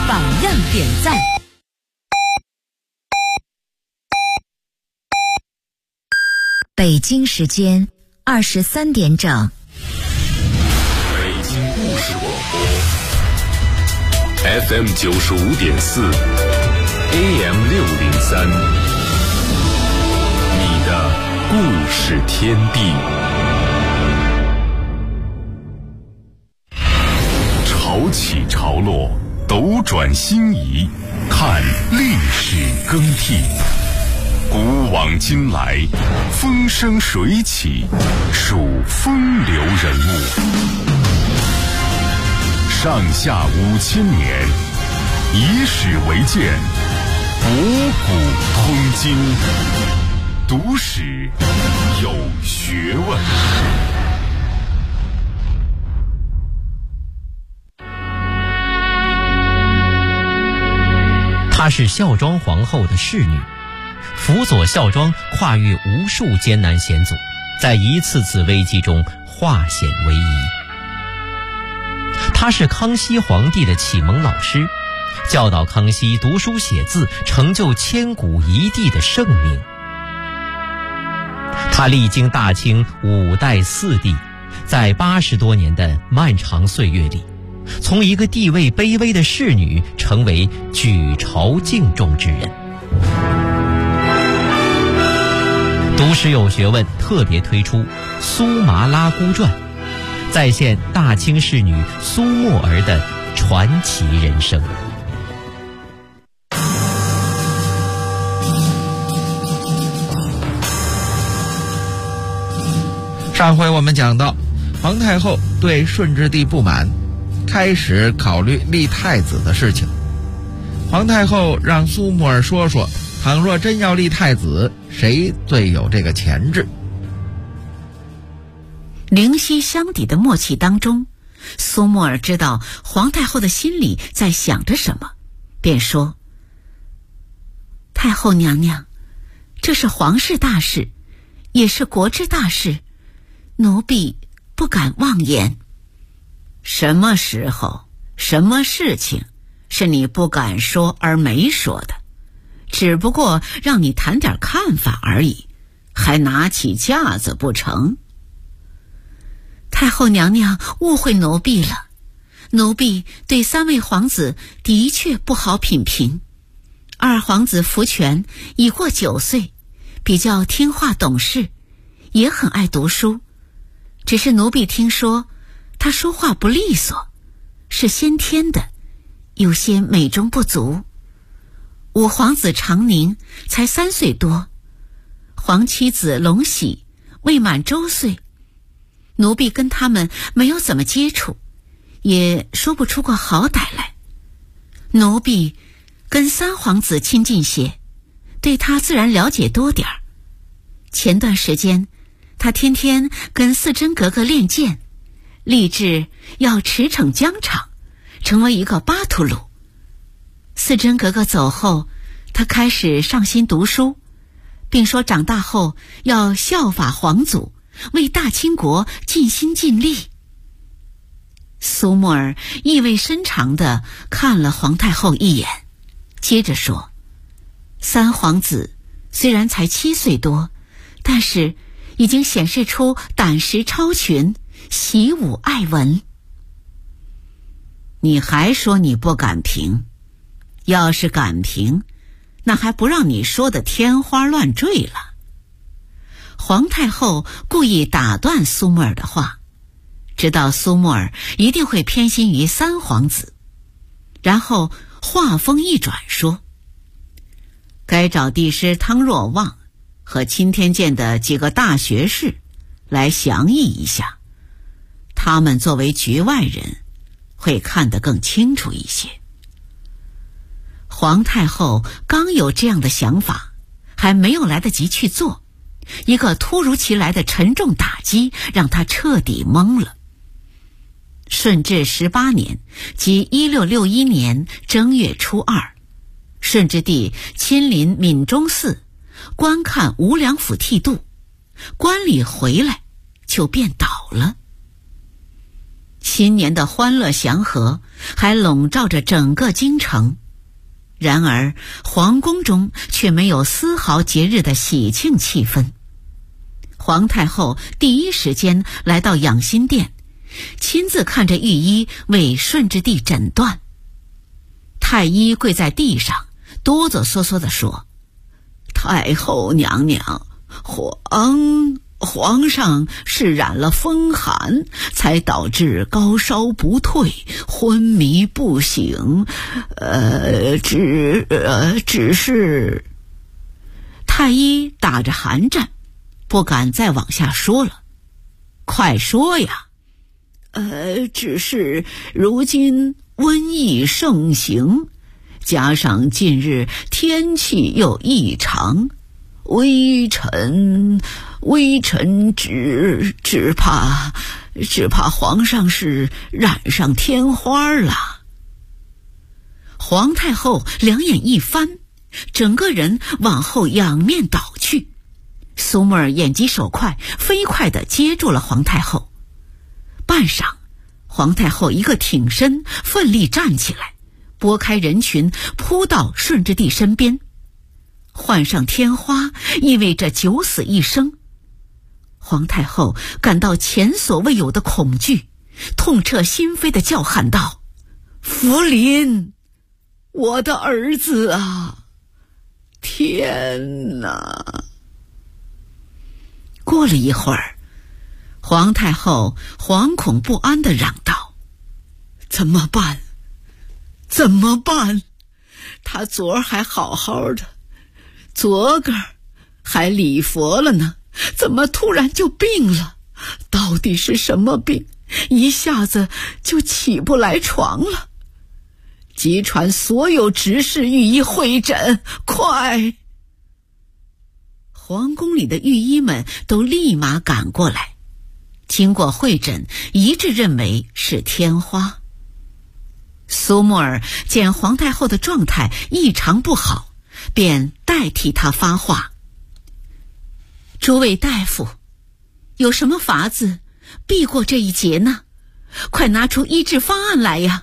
榜样点赞。 北京时间23点整。 北京故事广播 FM 95.4 AM 603，你的故事天地。潮起潮落，斗转星移，看历史更替。古往今来，风生水起，数风流人物。上下5000年，以史为鉴，博古通今，读史有学问。 她是孝庄皇后的侍女，辅佐孝庄跨越无数艰难险阻，在一次次危机中化险为夷。她是康熙皇帝的启蒙老师，教导康熙读书写字，成就千古一帝的盛名。她历经大清5代4帝，在80多年的漫长岁月里，从一个地位卑微的侍女成为举朝敬重之人。读史有学问特别推出《苏麻拉姑传》，再现大清侍女苏沫儿的传奇人生。 上回我们讲到，皇太后对顺治帝不满，开始考虑立太子的事情。皇太后让苏沫儿说说，倘若真要立太子，谁最有这个潜质？ 灵犀相抵的默契当中，苏沫儿知道皇太后的心里在想着什么，便说：太后娘娘，这是皇室大事，也是国之大事，奴婢不敢妄言。什么时候，什么事情是你不敢说而没说的？只不过让你谈点看法而已，还拿起架子不成？太后娘娘误会奴婢了，奴婢对3位皇子的确不好品评。二皇子福全已过9岁，比较听话懂事，也很爱读书，只是奴婢听说他说话不利索，是先天的，有些美中不足。5皇子长宁才3岁多，皇妻子隆喜未满周岁，奴婢跟他们没有怎么接触，也说不出个好歹来。奴婢跟3皇子亲近些，对他自然了解多点儿。前段时间他天天跟四珍格格练剑，立志要驰骋疆场，成为一个巴图鲁。四珍格格走后，他开始上心读书，并说长大后要效法皇祖，为大清国尽心尽力。苏沫儿意味深长地看了皇太后一眼，接着说：3皇子虽然才7岁多，但是已经显示出胆识超群，习武爱文。你还说你不敢评？要是敢评，那还不让你说的天花乱坠了。皇太后故意打断苏沫儿的话，知道苏沫儿一定会偏心于3皇子，然后话锋一转说：该找帝师汤若望和钦天监的几个大学士来详议一下，他们作为局外人会看得更清楚一些。皇太后刚有这样的想法，还没有来得及去做，一个突如其来的沉重打击让她彻底懵了。顺治18年，即1661年正月初2，顺治帝亲临闽中寺观看无量府剃度，观礼回来就便倒了。 新年的欢乐祥和还笼罩着整个京城。然而皇宫中却没有丝毫节日的喜庆气氛。皇太后第一时间来到养心殿，亲自看着御医为顺治帝诊断。太医跪在地上，哆哆嗦嗦地说：“太后娘娘，皇上是染了风寒，才导致高烧不退，昏迷不醒。只是……”太医打着寒战，不敢再往下说了。快说呀！只是如今瘟疫盛行，加上近日天气又异常，微臣只怕皇上是染上天花了。皇太后两眼一翻，整个人往后仰面倒去。苏沫儿眼疾手快，飞快地接住了皇太后。半晌，皇太后一个挺身，奋力站起来，拨开人群，扑到顺治帝身边。患上天花意味着九死一生。皇太后感到前所未有的恐惧，痛彻心扉地叫喊道：“福临，我的儿子啊！天哪！”过了一会儿，皇太后惶恐不安地嚷道：“怎么办？怎么办？他昨儿还好好的，昨个还礼佛了呢，怎么突然就病了？到底是什么病？一下子就起不来床了。急传所有执事御医会诊，快！”皇宫里的御医们都立马赶过来，经过会诊，一致认为是天花。苏沫儿见皇太后的状态异常不好，便代替她发话：“诸位大夫，有什么法子避过这一劫呢？快拿出医治方案来呀！”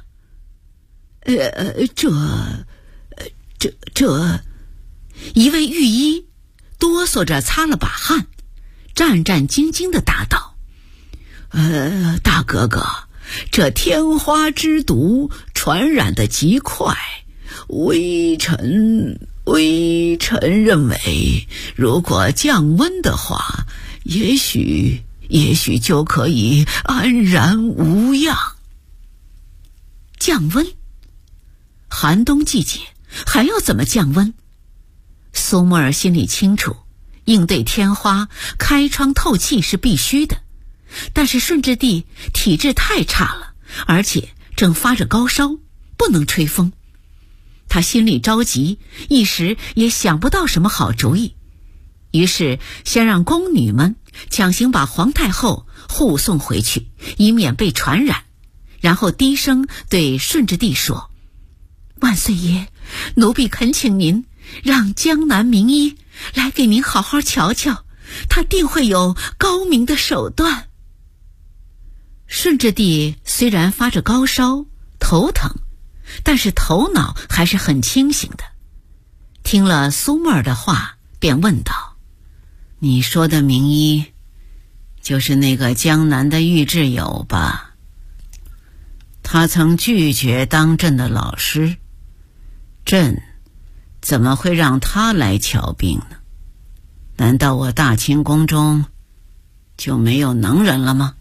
一位御医哆嗦着擦了把汗，战战兢兢地答道：“大哥哥，这天花之毒传染得极快，微臣认为，如果降温的话，也许就可以安然无恙。”降温？寒冬季节还要怎么降温？苏沫儿心里清楚，应对天花，开窗透气是必须的。但是顺治帝体质太差了，而且正发着高烧，不能吹风。他心里着急，一时也想不到什么好主意，于是先让宫女们强行把皇太后护送回去，以免被传染，然后低声对顺治帝说：“万岁爷，奴婢恳请您让江南名医来给您好好瞧瞧，他定会有高明的手段。”顺治帝虽然发着高烧，头疼，但是头脑还是很清醒的。听了苏沫儿的话，便问道：“你说的名医，就是那个江南的尉志友吧？他曾拒绝当朕的老师，朕怎么会让他来瞧病呢？难道我大清宫中就没有能人了吗？”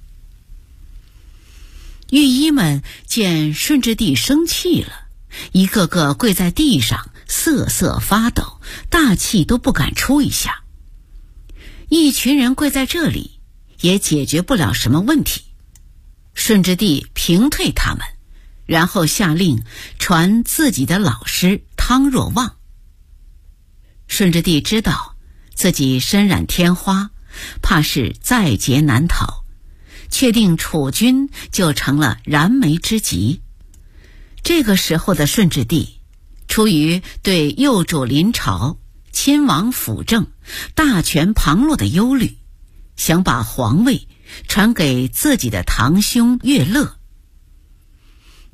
御医们见顺治帝生气了，一个个跪在地上瑟瑟发抖，大气都不敢出一下。一群人跪在这里也解决不了什么问题，顺治帝平退他们，然后下令传自己的老师汤若望。顺治帝知道自己身染天花，怕是在劫难逃，确定储君就成了燃眉之急。这个时候的顺治帝，出于对幼主临朝、亲王辅政、大权旁落的忧虑，想把皇位传给自己的堂兄乐乐，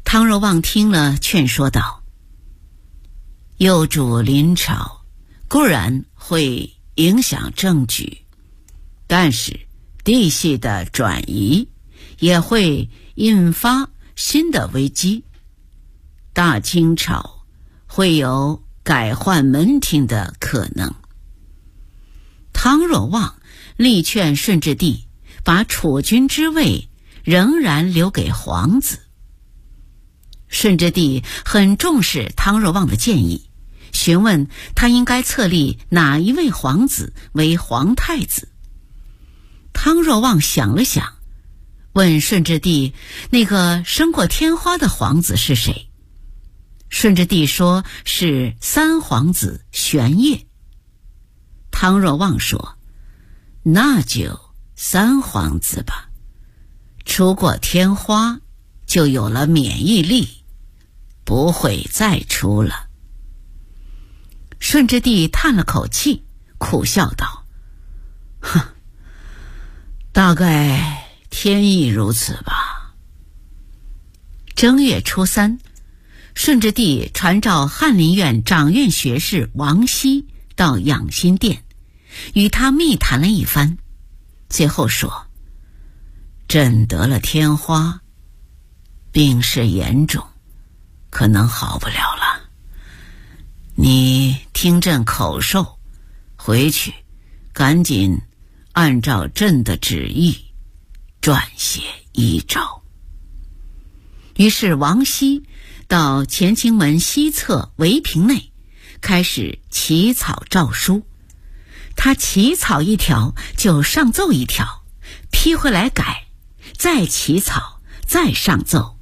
汤若望听了，劝说道：幼主临朝固然会影响政局，但是地系的转移也会引发新的危机，大清朝会有改换门庭的可能。汤若望力劝顺治帝把储君之位仍然留给皇子。顺治帝很重视汤若望的建议，询问他应该册立哪一位皇子为皇太子。汤若望想了想，问顺治帝那个升过天花的皇子是谁。顺治帝说是三皇子玄烨。汤若望说：那就三皇子吧，出过天花就有了免疫力，不会再出了。顺治帝叹了口气，苦笑道：哼，大概天意如此吧。正月初3，顺治帝传召翰林院掌院学士王熙到养心殿，与他密谈了一番，最后说：朕得了天花，病势严重，可能好不了了。你听朕口授，回去赶紧按照朕的旨意撰写遗诏。于是王熙到乾清门西侧围屏内，开始起草诏书。他起草一条就上奏一条，批回来改，再起草，再上奏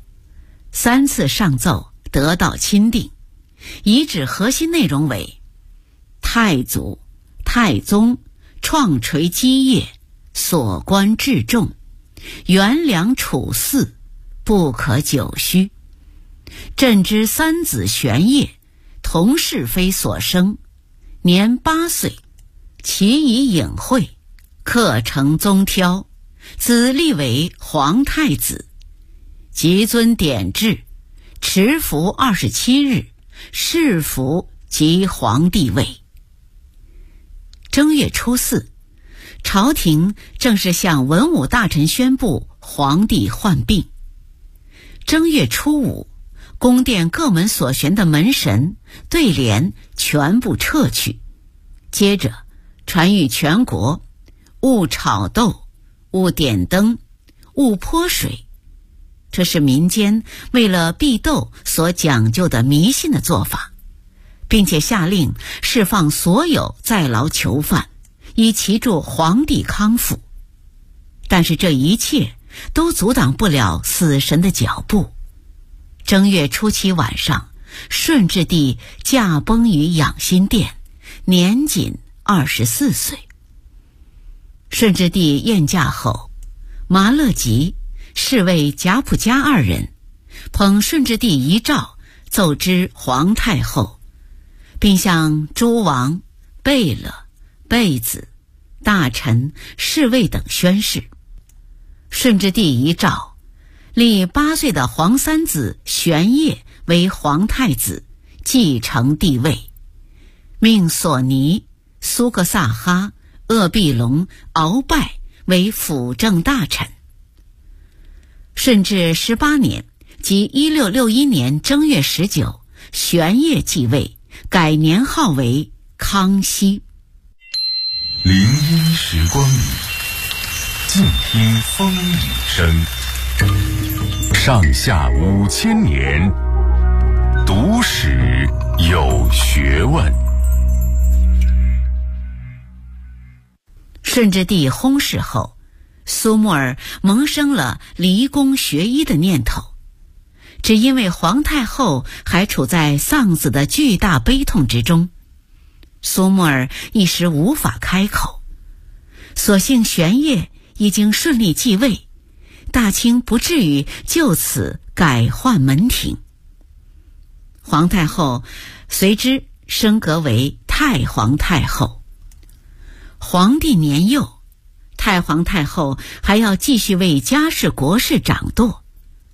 ，3次上奏得到钦定。遗旨核心内容为：太祖、太宗创垂基业，所关至重，元良处嗣，不可久虚。朕之三子玄烨，同是非所生，年8岁，其以隐晦，克承宗挑，子立为皇太子。即遵典制，持服27日，谥服即皇帝位。正月初4，朝廷正式向文武大臣宣布皇帝患病。正月初5，宫殿各门所悬的门神、对联全部撤去，接着传谕全国：勿炒豆，勿点灯，勿泼水。这是民间为了避斗所讲究的迷信的做法，并且下令释放所有在牢囚犯，以祈祝皇帝康复。但是这一切都阻挡不了死神的脚步。正月初7晚上，顺治帝驾崩于养心殿，年仅24岁。顺治帝宴驾后，麻乐吉、侍卫贾普嘉2人捧顺治帝遗诏奏知皇太后，并向诸王、贝勒、贝子、大臣、侍卫等宣誓。顺治帝遗诏立8岁的皇三子玄烨为皇太子，继承帝位，命索尼、苏格萨哈、鄂必隆、鳌拜为辅政大臣。顺治18年，即1661年正月19，玄烨继位，改年号为康熙。 林荫时光里，静听风雨声。上下5000年，读史有学问。 顺治帝薨逝后，苏沫儿萌生了离宫学医的念头，只因为皇太后还处在丧子的巨大悲痛之中，苏沫儿一时无法开口。所幸玄烨已经顺利继位，大清不至于就此改换门庭。皇太后随之升格为太皇太后。皇帝年幼，太皇太后还要继续为家事国事掌舵。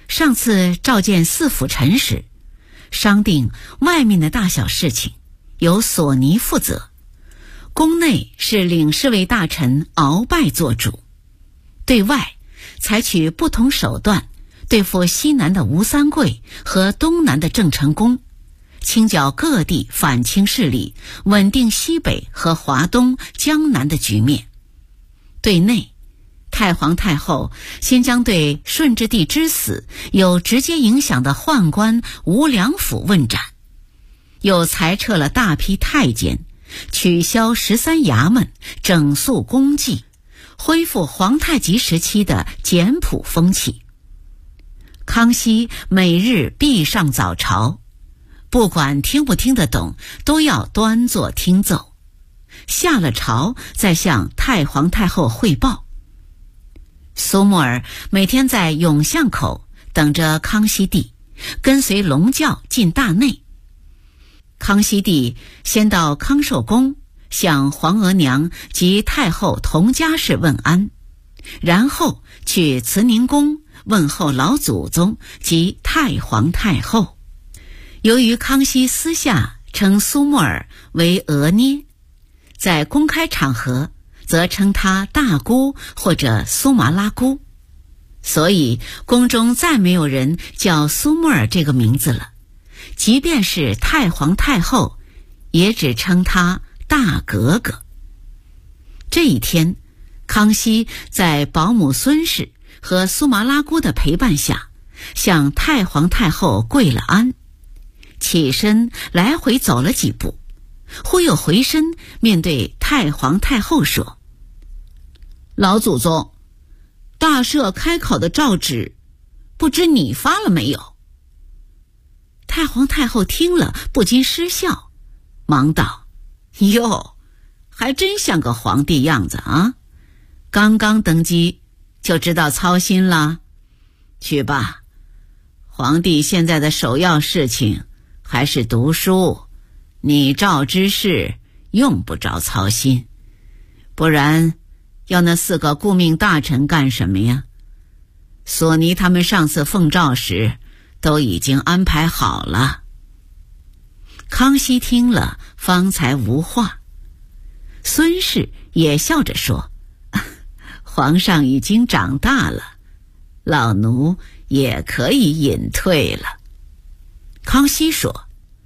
上次召见四辅臣时，商定外面的大小事情由索尼负责，宫内是领侍卫大臣鳌拜做主，对外采取不同手段对付西南的吴三桂和东南的郑成功，清剿各地反清势力，稳定西北和华东、江南的局面。对内，太皇太后先将对顺治帝之死有直接影响的宦官吴良辅问斩，又裁撤了大批太监，取消13衙门，整肃公祭，恢复皇太极时期的简朴风气。康熙每日必上早朝，不管听不听得懂，都要端坐听奏，下了朝再向太皇太后汇报。苏沫儿每天在永巷口等着康熙帝，跟随龙轿进大内。康熙帝先到康寿宫向皇额娘及太后同家事问安，然后去慈宁宫问候老祖宗及太皇太后。由于康熙私下称苏沫儿为额捏，在公开场合则称她大姑或者苏麻拉姑，所以宫中再没有人叫苏沫儿这个名字了，即便是太皇太后也只称她大格格。这一天，康熙在保姆孙氏和苏麻拉姑的陪伴下，向太皇太后跪了安，起身来回走了几步，忽又回身面对太皇太后说：老祖宗，大赦开考的诏旨，不知你发了没有？太皇太后听了不禁失笑，忙道：哟，还真像个皇帝样子啊，刚刚登基就知道操心了。去吧，皇帝现在的首要事情还是读书，拟诏之事用不着操心，不然要那4个顾命大臣干什么呀？索尼他们上次奉诏时都已经安排好了。康熙听了方才无话，孙氏也笑着说：皇上已经长大了，老奴也可以隐退了。康熙说：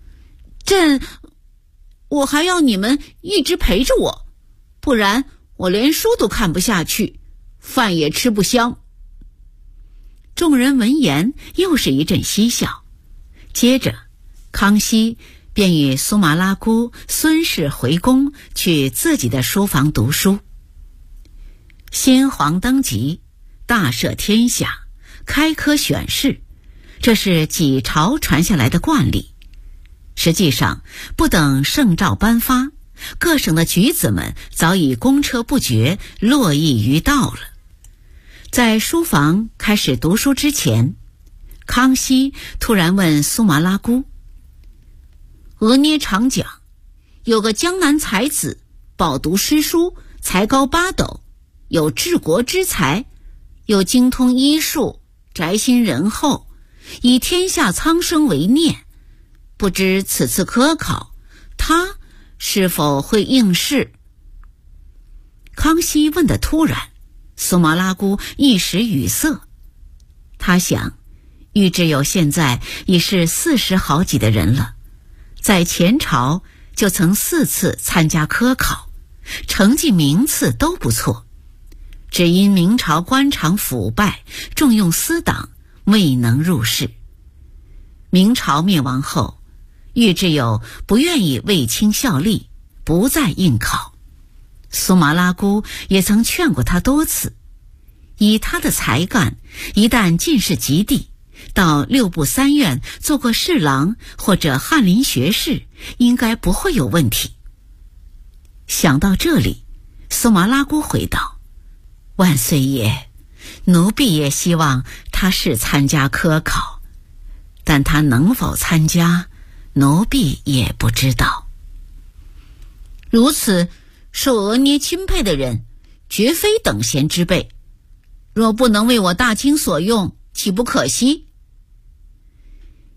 我还要你们一直陪着我，不然我连书都看不下去，饭也吃不香。众人闻言又是一阵嬉笑，接着康熙便与苏麻拉姑孙氏回宫去自己的书房读书。新皇登基，大赦天下，开科选士，这是几朝传下来的惯例。实际上，不等圣诏颁发，各省的举子们早已公车不绝，络绎于道了。在书房开始读书之前，康熙突然问苏麻拉姑：额捏常讲，有个江南才子，饱读诗书，才高8斗，有治国之才，又精通医术，宅心仁厚，以天下苍生为念，不知此次科考，他是否会应试？康熙问得突然，苏麻拉姑一时语塞。他想，玉稚友现在已是40好几的人了，在前朝就曾4次参加科考，成绩名次都不错，只因明朝官场腐败，重用私党，未能入仕。明朝灭亡后，玉稚友不愿意为清效力，不再应考。苏麻拉姑也曾劝过他多次，以他的才干，一旦进士及第，到6部3院做过侍郎或者翰林学士，应该不会有问题。想到这里，苏麻拉姑回道：万岁爷，奴婢也希望他是参加科考，但他能否参加，奴婢也不知道。如此受额捏钦佩的人，绝非等闲之辈，若不能为我大清所用，岂不可惜？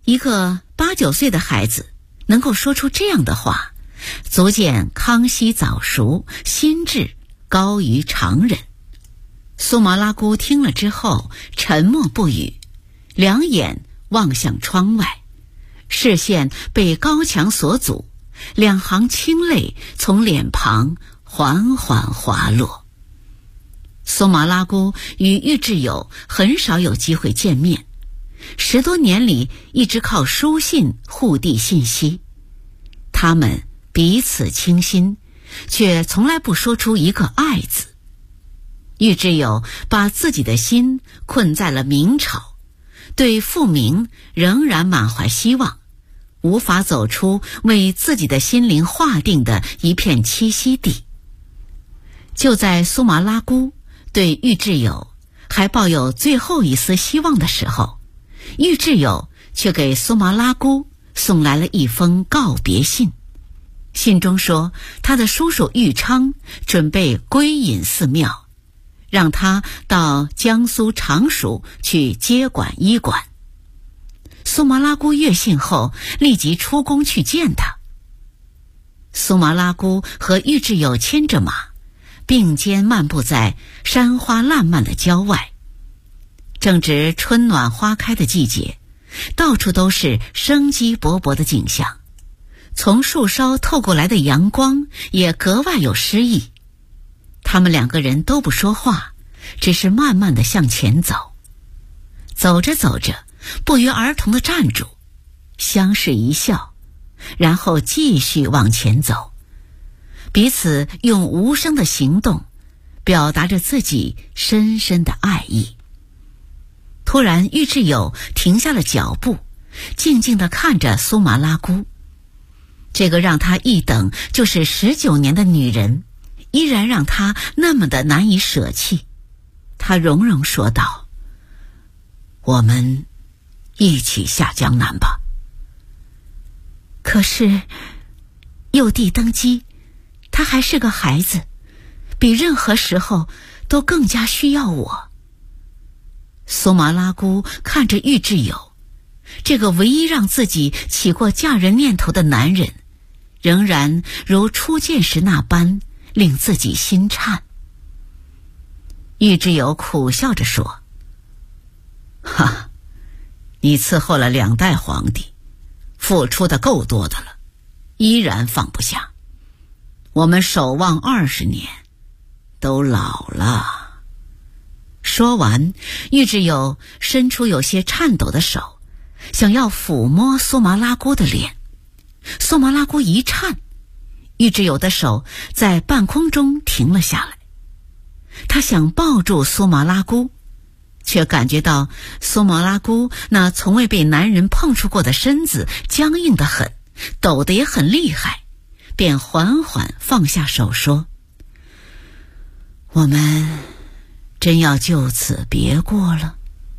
一个8、9岁的孩子能够说出这样的话，足见康熙早熟，心智高于常人。苏麻拉姑听了之后沉默不语，两眼望向窗外，视线被高墙所阻，两行清泪从脸庞缓缓滑落。苏麻拉姑与玉挚友很少有机会见面，10多年里一直靠书信互递信息。他们彼此倾心，却从来不说出一个爱字。玉挚友把自己的心困在了明朝，对复明仍然满怀希望，无法走出为自己的心灵划定的一片栖息地。就在苏麻拉姑对玉挚友还抱有最后一丝希望的时候，玉挚友却给苏麻拉姑送来了一封告别信。信中说，他的叔叔玉昌准备归隐寺庙，让他到江苏常熟去接管医馆。苏麻拉姑阅信后立即出宫去见他。苏麻拉姑和玉挚友牵着马，并肩漫步在山花烂漫的郊外。正值春暖花开的季节，到处都是生机勃勃的景象，从树梢透过来的阳光也格外有诗意。他们两个人都不说话，只是慢慢地向前走。走着走着，不约而同地站住，相视一笑，然后继续往前走，彼此用无声的行动表达着自己深深的爱意。突然，玉挚友停下了脚步，静静地看着苏麻拉姑。这个让他一等就是19年的女人，依然让他那么的难以舍弃。他融融说道：“我们一起下江南吧。”可是幼帝登基，他还是个孩子，比任何时候都更加需要我。苏麻拉姑看着玉挚友，这个唯一让自己起过嫁人念头的男人，仍然如初见时那般令自己心颤。玉挚友苦笑着说：“哈，你伺候了2代皇帝，付出的够多的了，依然放不下。我们守望20年，都老了。”说完，玉挚友伸出有些颤抖的手，想要抚摸苏麻拉姑的脸。苏麻拉姑一颤，玉挚友的手在半空中停了下来。他想抱住苏麻拉姑，却感觉到苏麻拉姑那从未被男人碰触过的身子僵硬得很，抖得也很厉害，便缓缓放下手说：“我们真要就此别过了？”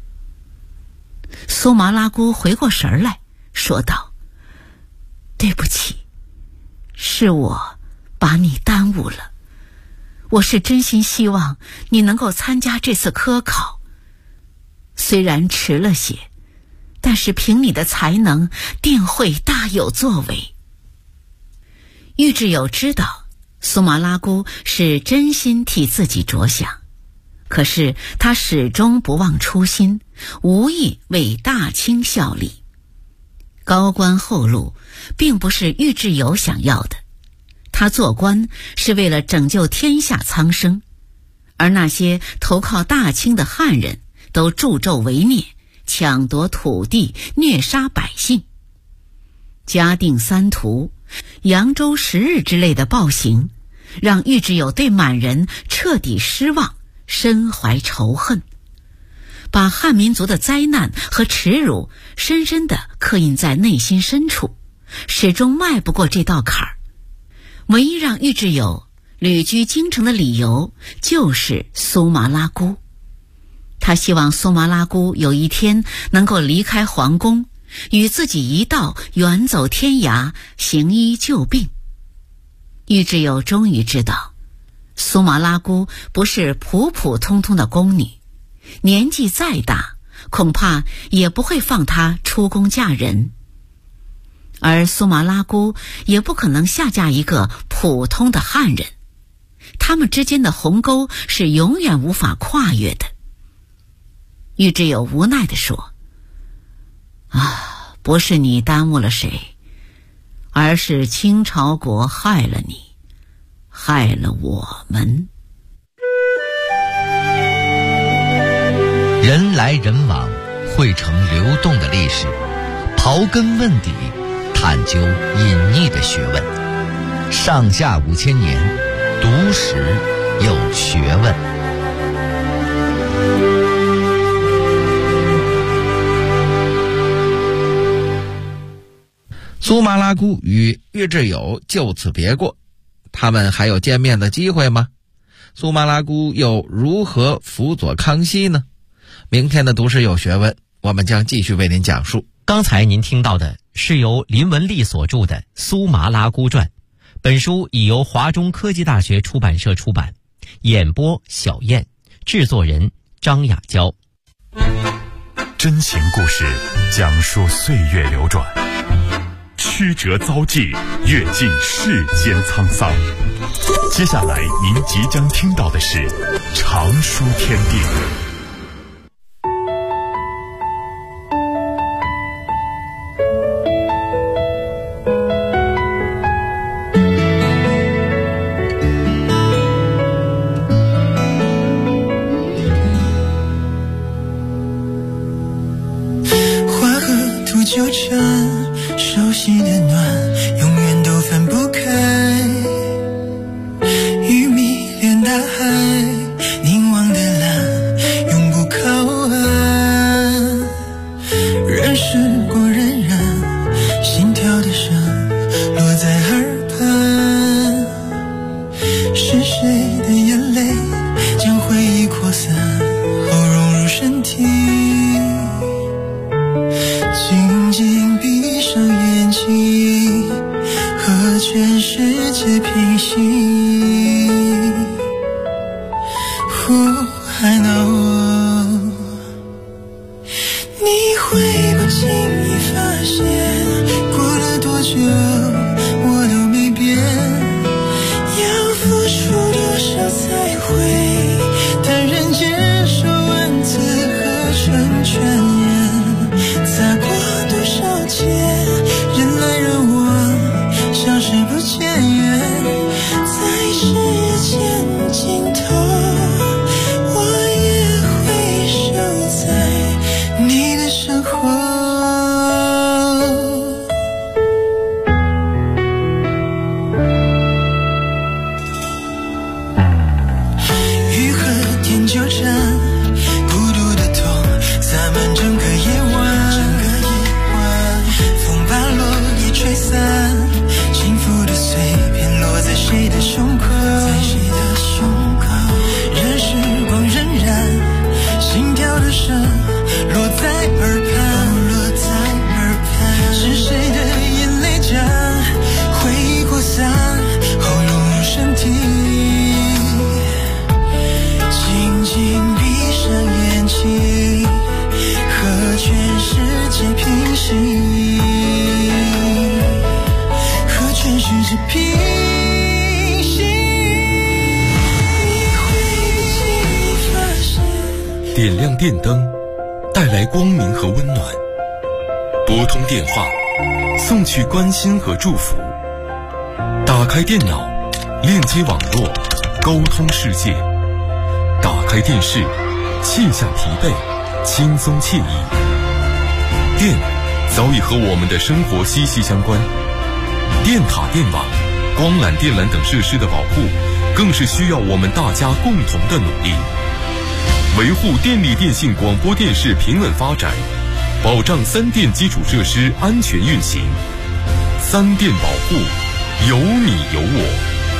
苏麻拉姑回过神来，说道：“对不起，是我把你耽误了。我是真心希望你能够参加这次科考，虽然迟了些，但是凭你的才能，定会大有作为。”玉挚友知道苏麻拉姑是真心替自己着想，可是他始终不忘初心，无意为大清效力。高官厚禄并不是玉挚友想要的，他做官是为了拯救天下苍生，而那些投靠大清的汉人都助纣为虐，抢夺土地，虐杀百姓。嘉定3屠、扬州10日之类的暴行，让玉挚友对满人彻底失望，深怀仇恨，把汉民族的灾难和耻辱深深地刻印在内心深处，始终迈不过这道坎儿。唯一让玉挚友旅居京城的理由就是苏麻拉姑。他希望苏麻拉姑有一天能够离开皇宫，与自己一道远走天涯，行医救病。玉挚友终于知道，苏麻拉姑不是普普通通的宫女，年纪再大， 恐怕也不会放她出宫嫁人。而苏麻拉姑也不可能下嫁一个普通的汉人，他们之间的鸿沟是永远无法跨越的。玉之友无奈地说：不是你耽误了谁，而是清朝国害了你，害了我们。 人来人往，汇成流动的历史，刨根问底，探究隐匿的学问。上下5000年，读史有学问。 苏麻拉姑与玉之友就此别过，他们还有见面的机会吗？苏麻拉姑又如何辅佐康熙呢？明天的读史有学问，我们将继续为您讲述。 刚才您听到的是由林文丽所著的《苏麻拉姑传》，本书已由华中科技大学出版社出版，演播小燕，制作人张雅娇。 真情故事讲述岁月流转，曲折遭际，阅尽世间沧桑。接下来您即将听到的是常书天地。 纠缠，熟悉的暖永远都分不开，鱼迷恋大海，凝望的蓝永不靠岸，人世过荏苒，心跳的声落在耳畔，是谁的眼泪将回忆扩散后融入身体，静静闭上眼睛，和全世界平行。I know， 你会不经意发现，过了多久我都没变，要付出多少才会坦然接受文字和成全言，擦过多少劫，人来人往，消失不见缘，在时间尽头，我也会守在你的身后。雨和天纠缠，孤独的痛洒满整个夜晚，风把落叶吹散，幸福的碎片落在谁的胸口，任时光荏苒，心跳的声落在耳畔，是谁的眼泪将回忆扩散后融入身体，静静闭上眼睛，和全世界平行，和全世界平行。你会不经意发现， 点亮电灯，带来光明和温暖；拨通电话，送去关心和祝福；打开电脑，链接网络，沟通世界；打开电视，卸下疲惫，轻松惬意。电早已和我们的生活息息相关，电塔、电网、光缆、电缆等设施的保护，更是需要我们大家共同的努力。维护电力电信广播电视平稳发展，保障三电基础设施安全运行。三电保护，有你有我。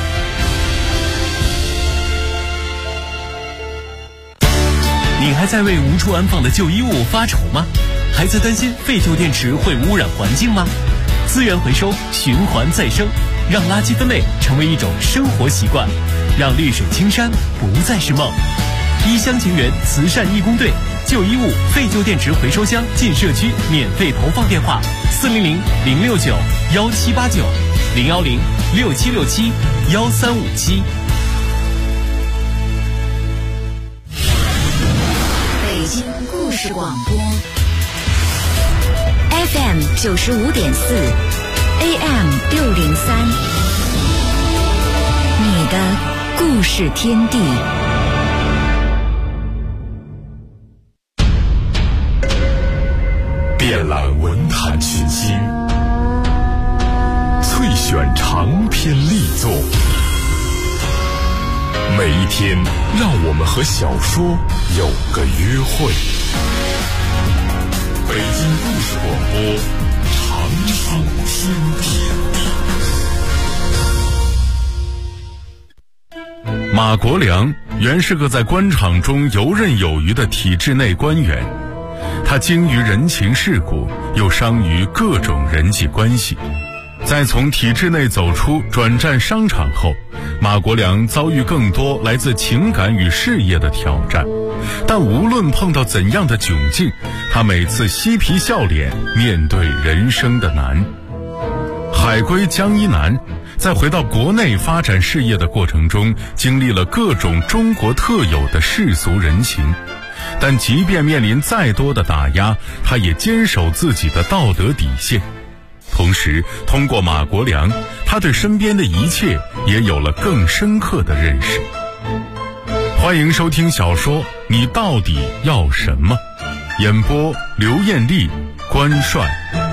你还在为无处安放的旧衣物发愁吗？还在担心废旧电池会污染环境吗？资源回收，循环再生，让垃圾分类成为一种生活习惯，让绿水青山不再是梦。一乡情缘慈善义工队旧衣物、废旧电池回收箱进社区免费投放电话：400-069-1789，010-6767-1357。 北京故事广播 FM 95.4 AM 603，你的故事天地。 遍览文坛群星，萃选长篇力作，每一天让我们和小说有个约会。北京故事广播，长寿天地。马国良原是个在官场中游刃有余的体制内官员，他精于人情世故，又商于各种人际关系。在从体制内走出转战商场后，马国良遭遇更多来自情感与事业的挑战，但无论碰到怎样的窘境，他每次嬉皮笑脸面对人生的难。海归江一南在回到国内发展事业的过程中，经历了各种中国特有的世俗人情，但即便面临再多的打压，他也坚守自己的道德底线。同时通过马国良，他对身边的一切也有了更深刻的认识。欢迎收听小说《你到底要什么》，演播刘艳丽、关帅。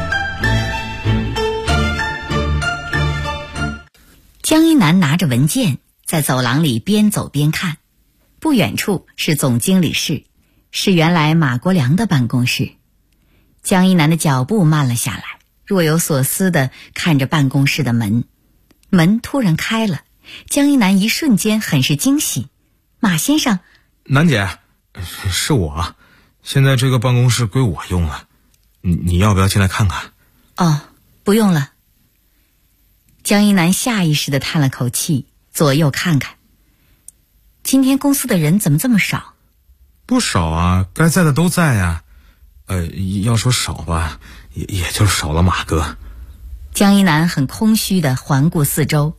江一南拿着文件在走廊里边走边看，不远处是总经理室，是原来马国良的办公室。江一南的脚步慢了下来，若有所思地看着办公室的门，门突然开了，江一南一瞬间很是惊喜。马先生。 南姐，是我，现在这个办公室归我用了，你要不要进来看看？ 哦，不用了。江一南下意识地叹了口气，左右看看。今天公司的人怎么这么少？ 不少啊，该在的都在啊。要说少吧，也就少了马哥。 江一南很空虚地环顾四周。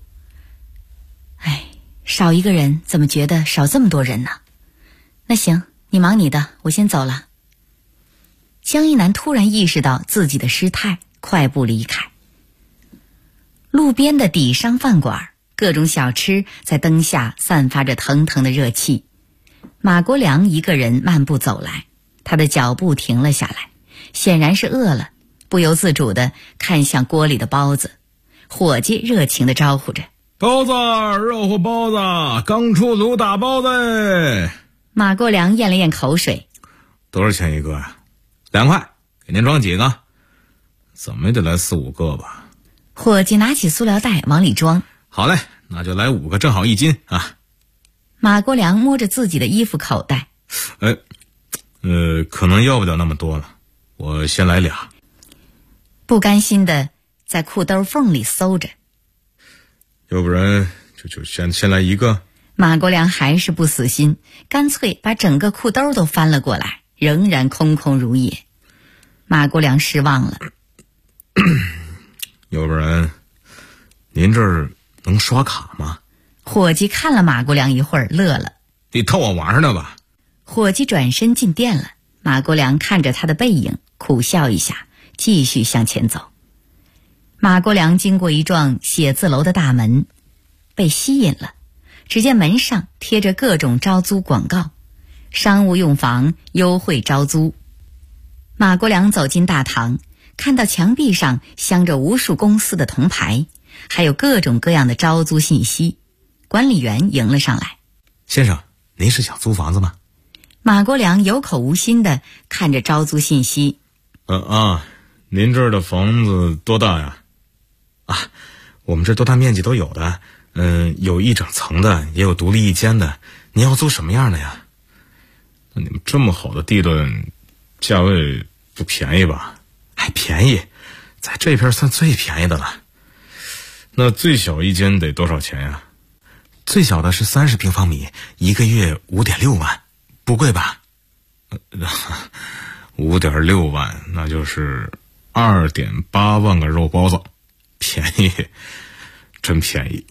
少一个人，怎么觉得少这么多人呢？那行，你忙你的，我先走了。江一南突然意识到自己的失态，快步离开。路边的底商饭馆，各种小吃在灯下散发着腾腾的热气。马国良一个人漫步走来，他的脚步停了下来，显然是饿了，不由自主地看向锅里的包子。伙计热情地招呼着： 包子，热乎包子，刚出炉大包子。 马国良咽了咽口水。 多少钱一个呀？2块，给您装几个？怎么也得来4、5个吧。 伙计拿起塑料袋往里装。 好嘞，那就来5个，正好1斤啊。 马国良摸着自己的衣服口袋。 可能要不了那么多了，我先来2。 不甘心的在裤兜缝里搜着。 要不然就先来1个。 马国良还是不死心，干脆把整个裤兜都翻了过来，仍然空空如也。马国良失望了。 要不然您这儿能刷卡吗？ 伙计看了马国良一会儿，乐了。 你逗我玩呢吧？ 伙计转身进店了。马国良看着他的背影，苦笑一下，继续向前走。马国良经过一幢写字楼的大门，被吸引了。只见门上贴着各种招租广告，商务用房优惠招租。马国良走进大堂，看到墙壁上镶着无数公司的铜牌，还有各种各样的招租信息。管理员迎了上来。 先生，您是想租房子吗？ 马国良有口无心地看着招租信息。 您这儿的房子多大呀？我们这多大面积都有的，有1整层的，也有独立1间的。您要租什么样的呀？那你们这么好的地段，价位不便宜吧？便宜，在这片算最便宜的了。那最小1间得多少钱呀？最小的是30平方米，1个月5.6万，不贵吧？ 5.6万，那就是2.8万个肉包子，便宜，真便宜。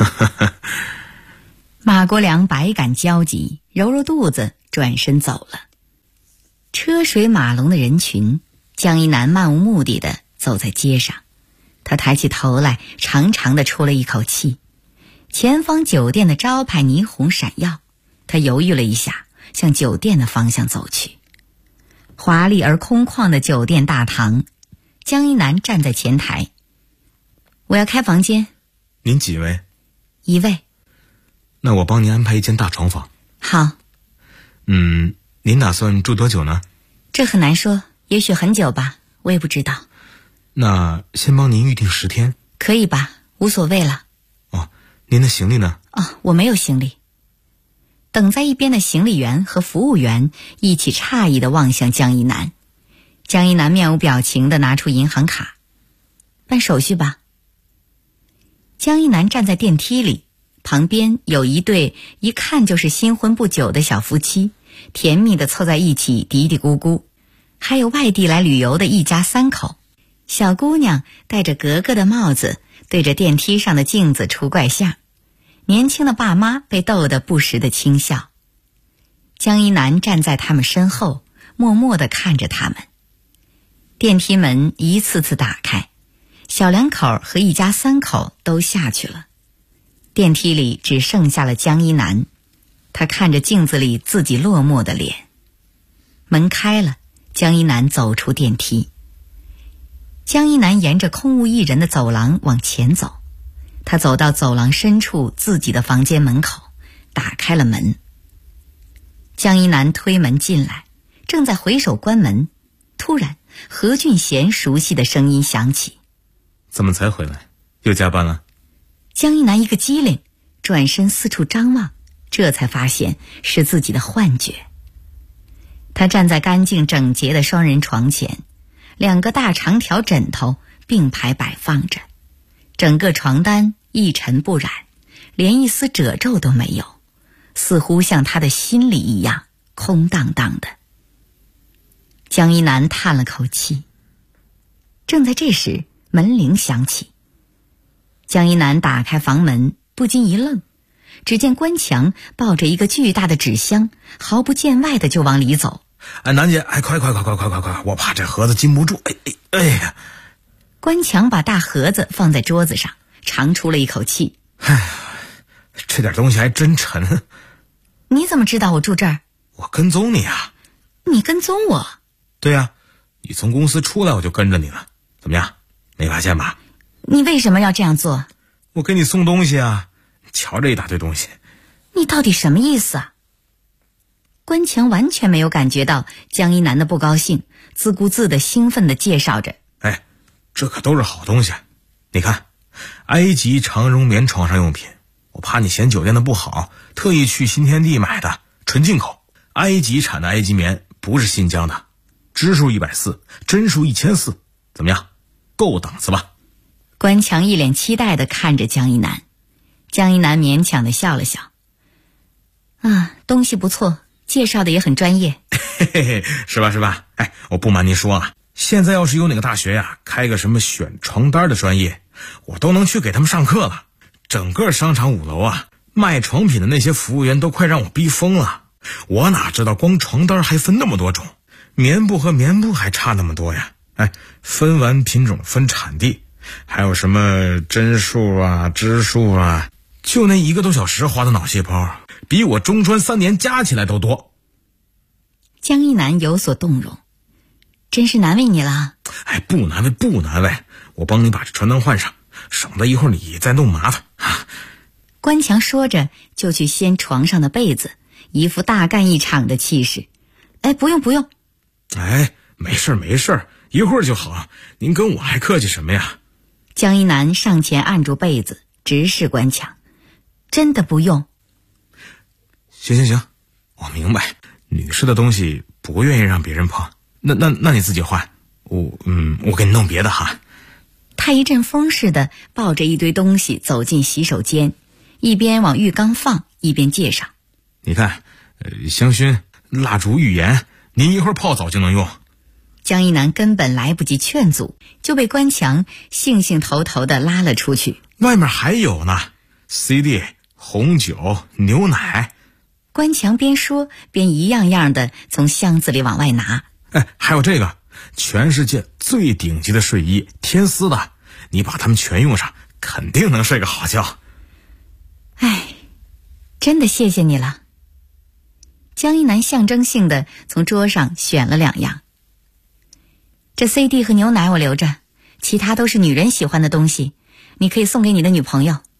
马国良百感交集，揉揉肚子，转身走了。车水马龙的人群，江一南漫无目的地走在街上。他抬起头来，长长的出了一口气。前方酒店的招牌霓虹闪耀，他犹豫了一下，向酒店的方向走去。华丽而空旷的酒店大堂，江一南站在前台。我要开房间。 您几位 ？1位。 那我帮您安排一间大床房。 好。 您打算住多久呢？ 这很难说，也许很久吧，我也不知道。 那先帮您预定10天。 可以吧，无所谓了。 哦，您的行李呢？ 我没有行李。等在一边的行李员和服务员一起诧异地望向江一南。江一南面无表情地拿出银行卡。办手续吧。江一南站在电梯里，旁边有一对一看就是新婚不久的小夫妻，甜蜜地凑在一起嘀嘀咕咕，还有外地来旅游的一家3口。小姑娘戴着格格的帽子，对着电梯上的镜子出怪相，年轻的爸妈被逗得不时地轻笑。江一南站在他们身后，默默地看着他们。电梯门一次次打开，小2口和一家3口都下去了。电梯里只剩下了江一南，他看着镜子里自己落寞的脸。门开了，江一南走出电梯。江一南沿着空无一人的走廊往前走，他走到走廊深处自己的房间门口，打开了门。江一南推门进来，正在回手关门，突然何俊贤熟悉的声音响起： 怎么才回来？又加班了？ 江一南一个机灵，转身四处张望，这才发现是自己的幻觉。他站在干净整洁的双人床前，2个大长条枕头并排摆放着，整个床单一尘不染，连一丝褶皱都没有，似乎像他的心里一样空荡荡的。江一南叹了口气。正在这时，门铃响起。江一南打开房门，不禁一愣，只见关强抱着一个巨大的纸箱，毫不见外的就往里走。 南姐，快，我怕这盒子禁不住。哎呀！ 关强把大盒子放在桌子上，长出了一口气。 这点东西还真沉。 你怎么知道我住这儿？ 我跟踪你啊。 你跟踪我？ 对啊，你从公司出来我就跟着你了，怎么样？没发现吧？ 你为什么要这样做？ 我给你送东西啊，瞧这一大堆东西。 你到底什么意思啊？关强完全没有感觉到江一南的不高兴，自顾自的兴奋地介绍着。 这可都是好东西，你看，埃及长绒棉床上用品，我怕你嫌酒店的不好，特意去新天地买的，纯进口，埃及产的埃及棉，不是新疆的，支数140，针数1400，怎么样？够档次吧？ 关强一脸期待地看着江一南，江一南勉强地笑了笑。东西不错，介绍的也很专业。 是吧？我不瞒您说啊，现在要是有哪个大学呀，开个什么选床单的专业，我都能去给他们上课了。整个商场5楼啊，卖床品的那些服务员都快让我逼疯了。我哪知道光床单还分那么多种，棉布和棉布还差那么多呀。分完品种分产地，还有什么针数啊、支数啊，就那1个多小时花的脑细胞，比我中专3年加起来都多。 江一南有所动容，真是难为你了。 不难为，我帮你把这床单换上，省得一会儿你再弄麻烦。 关强说着就去掀床上的被子，一副大干一场的气势。不用。 没事，一会儿就好，您跟我还客气什么呀？ 江一南上前按住被子，直视关强。真的不用。 行，我明白，女士的东西不愿意让别人碰，那你自己换，我给你弄别的哈。 他一阵风似的抱着一堆东西走进洗手间，一边往浴缸放，一边介绍。 你看，香薰、蜡烛、浴盐， 您一会儿泡澡就能用。 江一南根本来不及劝阻，就被关强兴兴头头地拉了出去。 外面还有呢 ，CD、红酒、牛奶。 关强边说边一样样的从箱子里往外拿。 还有这个，全世界最顶级的睡衣，天丝的，你把它们全用上，肯定能睡个好觉。 真的谢谢你了。江一南象征性的从桌上选了2样。这 CD 和牛奶我留着，其他都是女人喜欢的东西，你可以送给你的女朋友。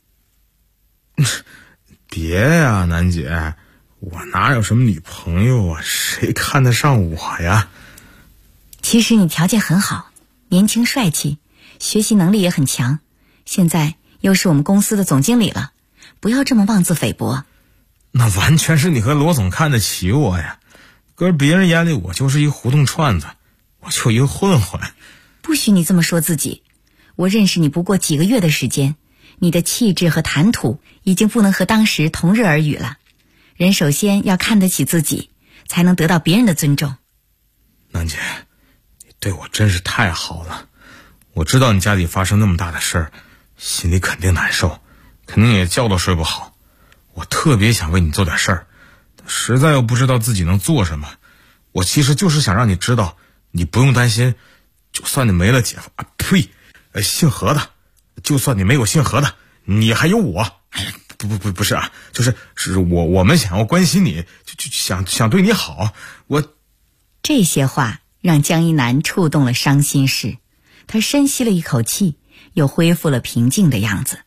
别呀，楠姐，我哪有什么女朋友啊？谁看得上我呀？ 其实你条件很好，年轻帅气，学习能力也很强，现在又是我们公司的总经理了，不要这么妄自菲薄。 那完全是你和罗总看得起我呀，搁别人眼里我就是一胡同串子，我就一个混混。 不许你这么说自己，我认识你不过几个月的时间，你的气质和谈吐已经不能和当时同日而语了。人首先要看得起自己，才能得到别人的尊重。 楠姐，你对我真是太好了。我知道你家里发生那么大的事儿，心里肯定难受，肯定也觉都睡不好。我特别想为你做点事儿，实在又不知道自己能做什么。我其实就是想让你知道，你不用担心，就算你没了姐夫啊，呸，姓何的，就算你没有姓何的，你还有我。不是啊，是我们想要关心你，就想对你好。 这些话让江一南触动了伤心事，他深吸了一口气，又恢复了平静的样子。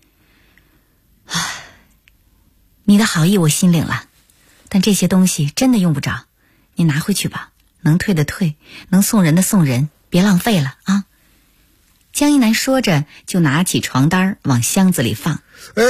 你的好意我心领了，但这些东西真的用不着，你拿回去吧，能退的退，能送人的送人，别浪费了啊。江一南说着就拿起床单往箱子里放。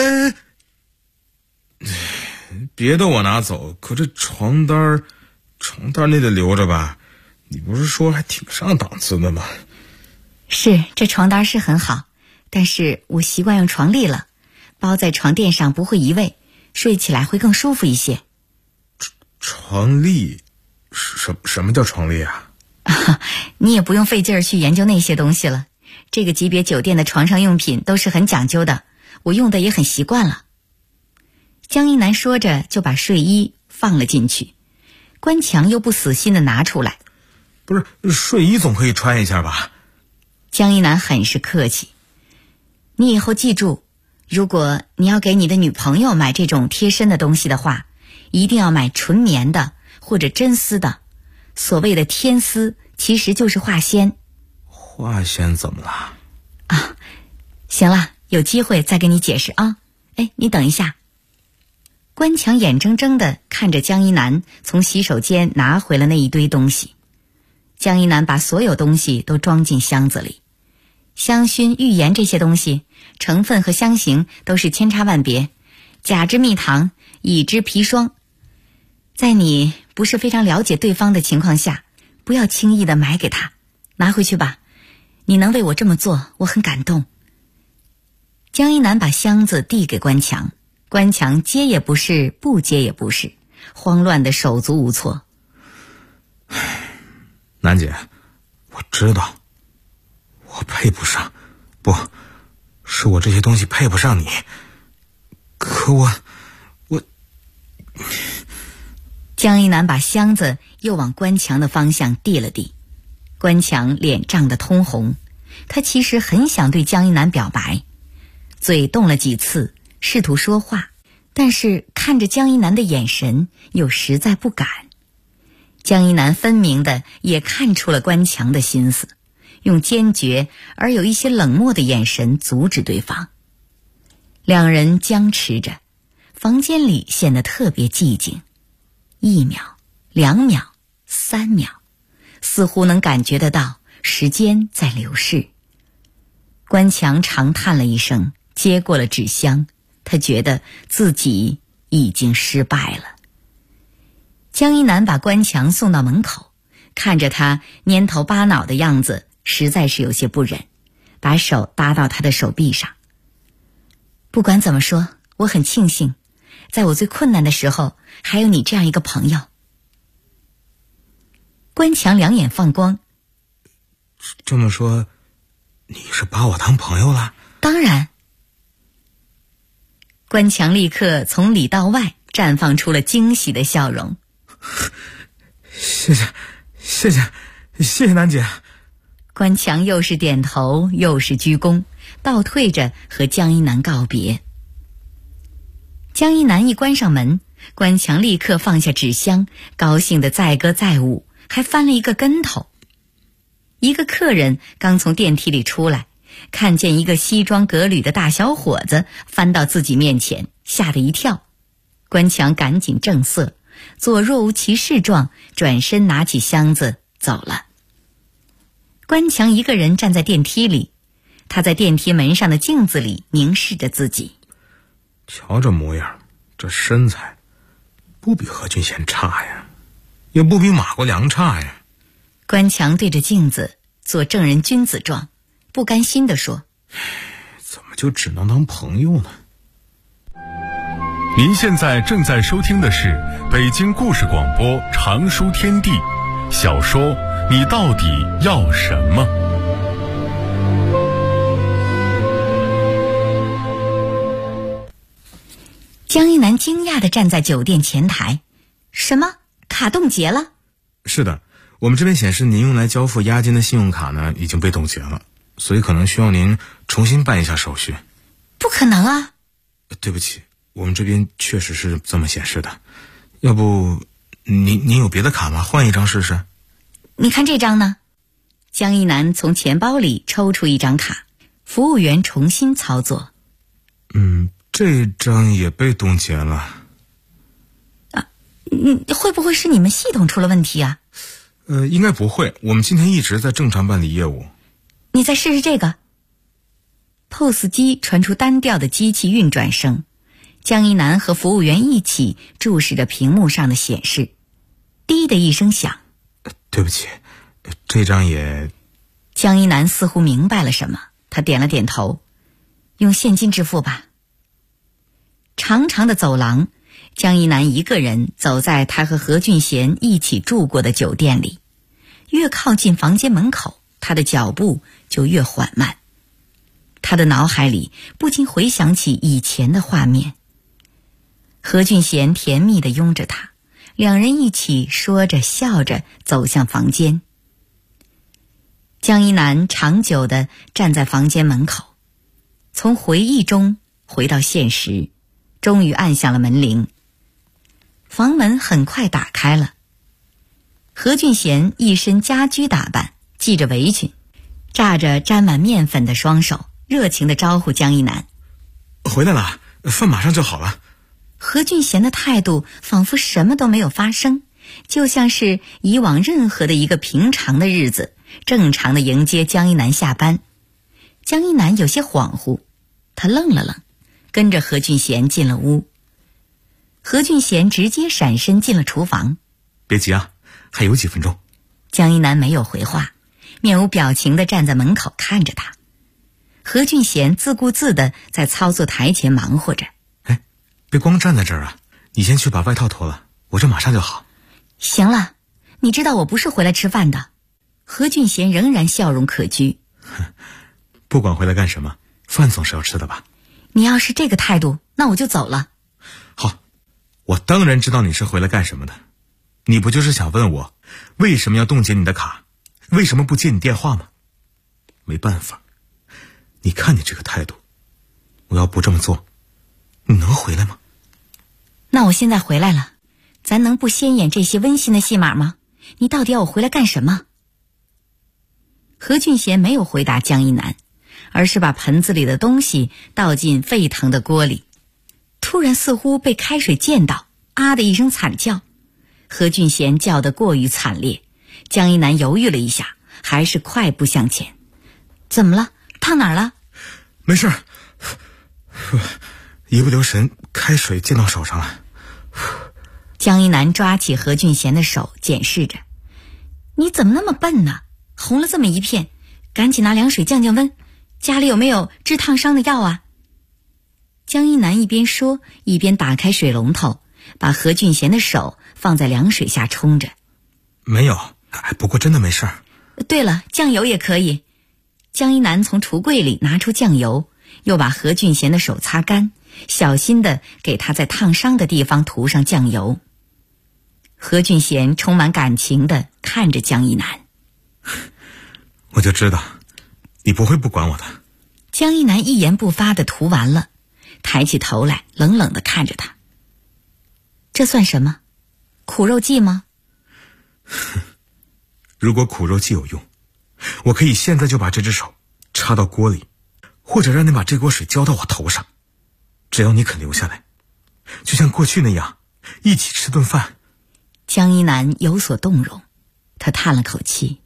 别的我拿走，可这床单你得留着吧？你不是说还挺上档次的吗？ 是，这床单是很好，但是我习惯用床笠了，包在床垫上不会移位，睡起来会更舒服一些。 床笠？什么叫床笠啊？ 你也不用费劲儿去研究那些东西了，这个级别酒店的床上用品都是很讲究的，我用的也很习惯了。江一南说着就把睡衣放了进去，关强又不死心的拿出来。 不是，睡衣总可以穿一下吧？ 江一南很是客气。你以后记住，如果你要给你的女朋友买这种贴身的东西的话，一定要买纯棉的或者真丝的。所谓的天丝其实就是化纤。 化纤怎么了？ 啊，行了，有机会再跟你解释啊。你等一下。关强眼睁睁地看着江一南从洗手间拿回了那一堆东西。江一南把所有东西都装进箱子里，香薰、浴盐这些东西成分和香型都是千差万别，甲之蜜糖，乙之砒霜。在你不是非常了解对方的情况下，不要轻易的买给他，拿回去吧。你能为我这么做，我很感动。江一南把箱子递给关强，关强接也不是，不接也不是，慌乱的手足无措。 楠姐，我知道我配不上，不是我这些东西配不上你，可我江一南把箱子又往关强的方向递了递，关强脸涨得通红，他其实很想对江一南表白，嘴动了几次，试图说话，但是看着江一南的眼神又实在不敢。江一南分明的也看出了关强的心思，用坚决而有一些冷漠的眼神阻止对方。两人僵持着，房间里显得特别寂静，1秒、2秒、3秒，似乎能感觉得到时间在流逝。关强长叹了一声，接过了纸箱，他觉得自己已经失败了。江一南把关强送到门口，看着他蔫头巴脑的样子，实在是有些不忍，把手搭到他的手臂上。不管怎么说，我很庆幸，在我最困难的时候，还有你这样一个朋友。 关强两眼放光。 这么说，你是把我当朋友了？ 当然。关强立刻从里到外绽放出了惊喜的笑容。 谢谢楠姐。 关强又是点头又是鞠躬，倒退着和江一南告别。江一南一关上门，关强立刻放下纸箱，高兴得载歌载舞，还翻了一个跟头。一个客人刚从电梯里出来，看见一个西装革履的大小伙子翻到自己面前，吓得一跳。关强赶紧正色，做若无其事状，转身拿起箱子走了。关强一个人站在电梯里，他在电梯门上的镜子里凝视着自己。 瞧这模样，这身材，不比何俊贤差呀，也不比马国良差呀。 关强对着镜子做正人君子状，不甘心地说： 怎么就只能当朋友呢？ 您现在正在收听的是北京故事广播长书天地小说《你到底要什么》。 江一南惊讶地站在酒店前台。什么？卡冻结了？ 是的，我们这边显示您用来交付押金的信用卡呢已经被冻结了，所以可能需要您重新办一下手续。 不可能啊！ 对不起，我们这边确实是这么显示的。要不您有别的卡吗？换一张试试。 你看这张呢？江一南从钱包里抽出一张卡，服务员重新操作。 这张也被冻结了。 会不会是你们系统出了问题啊？ 应该不会，我们今天一直在正常办理业务。 你再试试这个。POS 机传出单调的机器运转声，江一南和服务员一起注视着屏幕上的显示。滴的一声响。 对不起，这张也…… 江一南似乎明白了什么，他点了点头。用现金支付吧。长长的走廊，江一南一个人走在他和何俊贤一起住过的酒店里，越靠近房间门口，他的脚步就越缓慢。他的脑海里不禁回想起以前的画面，何俊贤甜蜜地拥着他，两人一起说着笑着走向房间。江一南长久地站在房间门口，从回忆中回到现实，终于按响了门铃。房门很快打开了。何俊贤一身家居打扮，系着围裙，炸着沾满面粉的双手，热情地招呼江一南： 回来了，饭马上就好了。 何俊贤的态度仿佛什么都没有发生，就像是以往任何的一个平常的日子，正常地迎接江一南下班。江一南有些恍惚，他愣了愣，跟着何俊贤进了屋。何俊贤直接闪身进了厨房。 别急啊，还有几分钟。 江一南没有回话，面无表情地站在门口看着他。何俊贤自顾自地在操作台前忙活着。 别光站在这儿啊，你先去把外套脱了，我这马上就好。 行了，你知道我不是回来吃饭的。何俊贤仍然笑容可掬。 不管回来干什么，饭总是要吃的吧？ 你要是这个态度，那我就走了。 好，我当然知道你是回来干什么的。你不就是想问我为什么要冻结你的卡，为什么不接你电话吗？没办法，你看你这个态度，我要不这么做，你能回来吗？ 那我现在回来了，咱能不先演这些温馨的戏码吗？你到底要我回来干什么？何俊贤没有回答江一南，而是把盆子里的东西倒进沸腾的锅里。突然似乎被开水溅到，啊的一声惨叫。何俊贤叫得过于惨烈，江一南犹豫了一下，还是快步向前。怎么了？烫哪儿了？ 没事，一不留神开水溅到手上了。 江一南抓起何俊贤的手检视着。你怎么那么笨呢？红了这么一片，赶紧拿凉水降降温，家里有没有治烫伤的药啊？江一南一边说一边打开水龙头，把何俊贤的手放在凉水下冲着。 没有， 不过真的没事儿。 对了，酱油也可以。江一南从橱柜里拿出酱油，又把何俊贤的手擦干，小心地给他在烫伤的地方涂上酱油。何俊贤充满感情地看着江一南。 我就知道你不会不管我的。 江一南一言不发地涂完了，抬起头来冷冷地看着他。这算什么？苦肉计吗？ 如果苦肉计有用，我可以现在就把这只手插到锅里，或者让你把这锅水浇到我头上，只要你肯留下来，就像过去那样一起吃顿饭。 江一南有所动容，他叹了口气，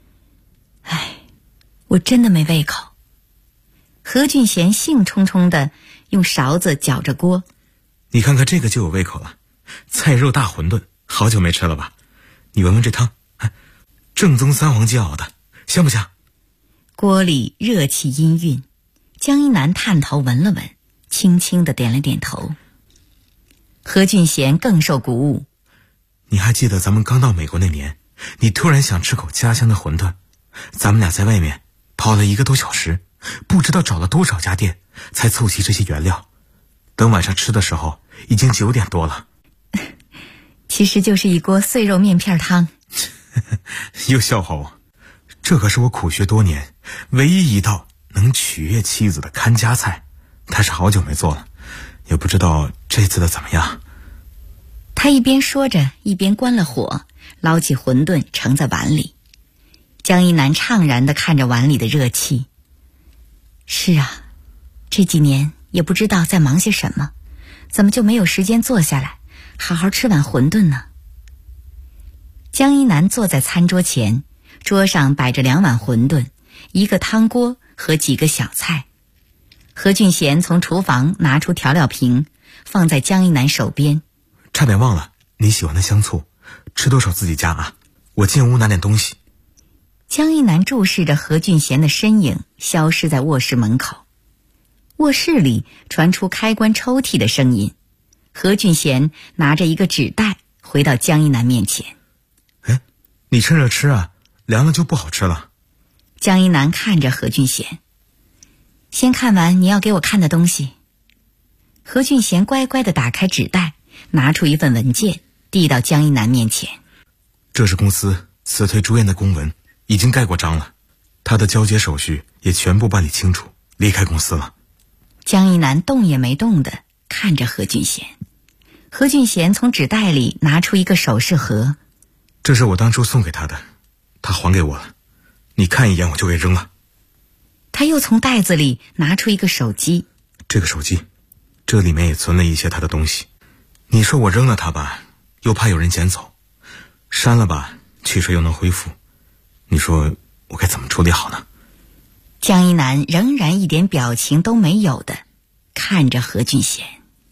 我真的没胃口。何俊贤兴冲冲地用勺子搅着锅。 你看看这个就有胃口了，菜肉大馄饨，好久没吃了吧？你闻闻这汤，正宗三黄鸡熬的，香不香？ 锅里热气氤氲，江一南探头闻了闻，轻轻地点了点头。何俊贤更受鼓舞。 你还记得咱们刚到美国那年，你突然想吃口家乡的馄饨，咱们俩在外面跑了1个多小时，不知道找了多少家店才凑齐这些原料，等晚上吃的时候已经9点多了。 其实就是一锅碎肉面片汤。 又笑话我，这可是我苦学多年唯一一道能取悦妻子的看家菜，但是好久没做了，也不知道这次的怎么样。 他一边说着，一边关了火，捞起馄饨盛在碗里。江一南怅然地看着碗里的热气。是啊，这几年也不知道在忙些什么，怎么就没有时间坐下来好好吃碗馄饨呢？江一南坐在餐桌前，桌上摆着2碗馄饨，1个汤锅和几个小菜。何俊贤从厨房拿出调料瓶，放在江一南手边。 差点忘了，你喜欢的香醋，吃多少自己加啊。我进屋拿点东西。 江一南注视着何俊贤的身影消失在卧室门口。卧室里传出开关抽屉的声音。何俊贤拿着一个纸袋回到江一南面前。 你趁热吃啊，凉了就不好吃了。 江一南看着何俊贤。先看完你要给我看的东西。何俊贤乖乖地打开纸袋，拿出一份文件递到江一南面前。 这是公司辞退朱燕的公文，已经盖过章了，他的交接手续也全部办理清楚，离开公司了。 江一南动也没动地看着何俊贤。何俊贤从纸袋里拿出一个首饰盒。 这是我当初送给他的，他还给我了，你看一眼我就给扔了。 他又从袋子里拿出一个手机。 这个手机，这里面也存了一些他的东西。你说我扔了它吧，又怕有人捡走；删了吧，去谁又能恢复？你说我该怎么处理好呢？ 江一南仍然一点表情都没有的看着何俊贤。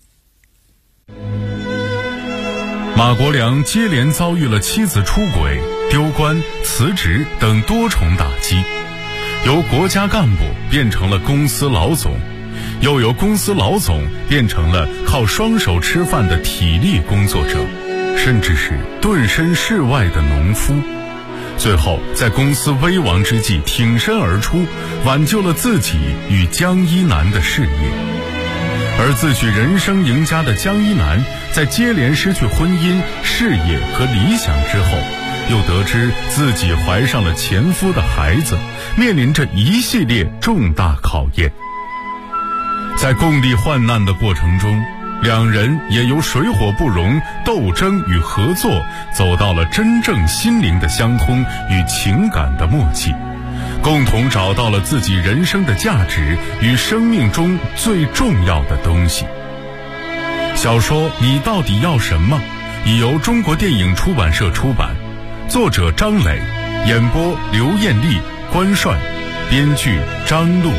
马国良接连遭遇了妻子出轨、丢官、辞职等多重打击，由国家干部变成了公司老总，又由公司老总变成了靠双手吃饭的体力工作者，甚至是顿身事外的农夫。最后在公司危亡之际挺身而出，挽救了自己与江一南的事业。而自诩人生赢家的江一南，在接连失去婚姻、事业和理想之后，又得知自己怀上了前夫的孩子，面临着一系列重大考验。在共历患难的过程中，两人也由水火不容、斗争与合作，走到了真正心灵的相通与情感的默契，共同找到了自己人生的价值与生命中最重要的东西。小说《你到底要什么》已由中国电影出版社出版，作者张磊，演播刘艳丽、关帅，编剧张璐。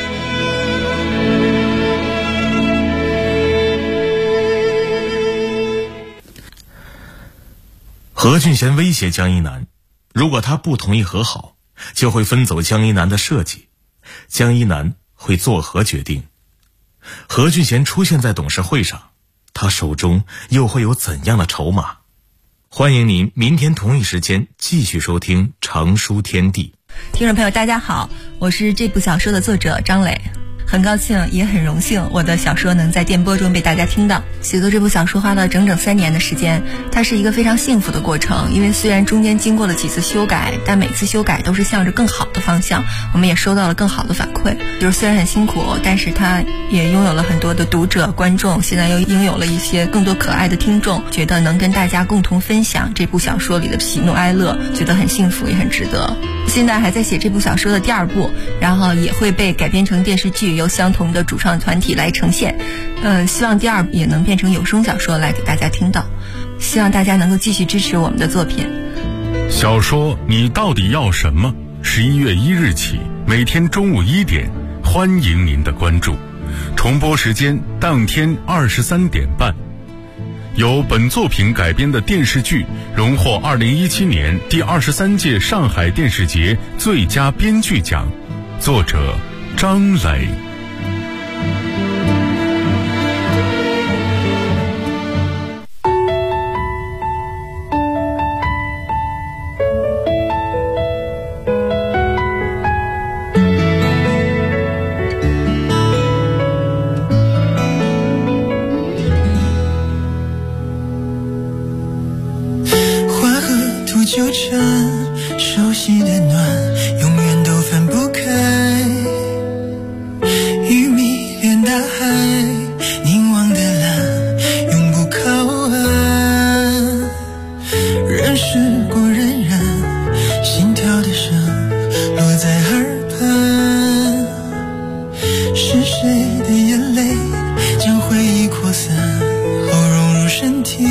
何俊贤威胁江一南，如果他不同意和好，就会分走江一南的设计，江一南会作何决定？何俊贤出现在董事会上，他手中又会有怎样的筹码？ 欢迎您明天同一时间继续收听《成书天地》。 听众朋友大家好，我是这部小说的作者张磊，很高兴也很荣幸我的小说能在电波中被大家听到。写作这部小说花了整整3年的时间，它是一个非常幸福的过程，因为虽然中间经过了几次修改，但每次修改都是向着更好的方向，我们也收到了更好的反馈。就是虽然很辛苦，但是它也拥有了很多的读者观众，现在又拥有了一些更多可爱的听众，觉得能跟大家共同分享这部小说里的喜怒哀乐，觉得很幸福也很值得。现在还在写这部小说的第2部，然后也会被改编成电视剧，由相同的主创团体来呈现。希望第2部也能变成有声小说来给大家听到，希望大家能够继续支持我们的作品。 小说你到底要什么？11月1日起，每天中午1点，欢迎您的关注。重播时间当天23点半。由本作品改编的电视剧荣获2017年第23届上海电视节最佳编剧奖，作者张磊。 纠缠，熟悉的暖永远都分不开，鱼迷恋大海，凝望的蓝永不靠岸，任时光荏苒，心跳的声落在耳畔，是谁的眼泪将回忆扩散后融入身体，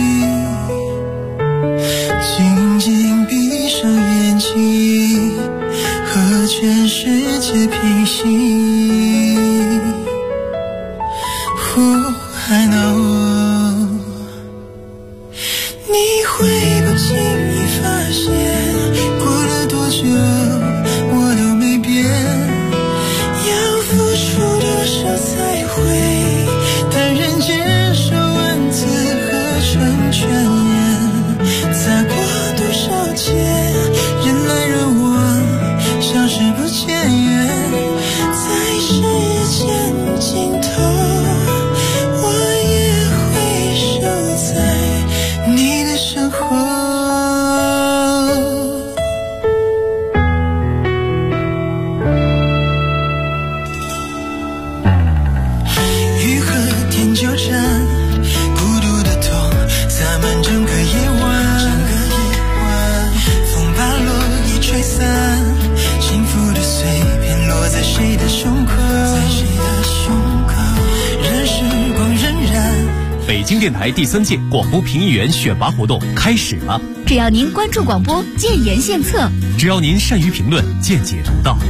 静静闭上眼睛，和全世界平行。I know， 你会不经意发现，过了多久我都没变，要付出多少才会坦然接受文字合成全言，擦过多少肩，人来人往，消失不见，在时间尽头，我也会守在你的身后。雨和天纠缠，孤独的痛洒满整个夜晚，风把落叶吹散，幸福的碎片落在谁的胸口，任时光荏苒。 北京电台第3届广播评议员选拔活动开始了， 只要您关注广播，建言献策； 只要您善于评论，见解独到。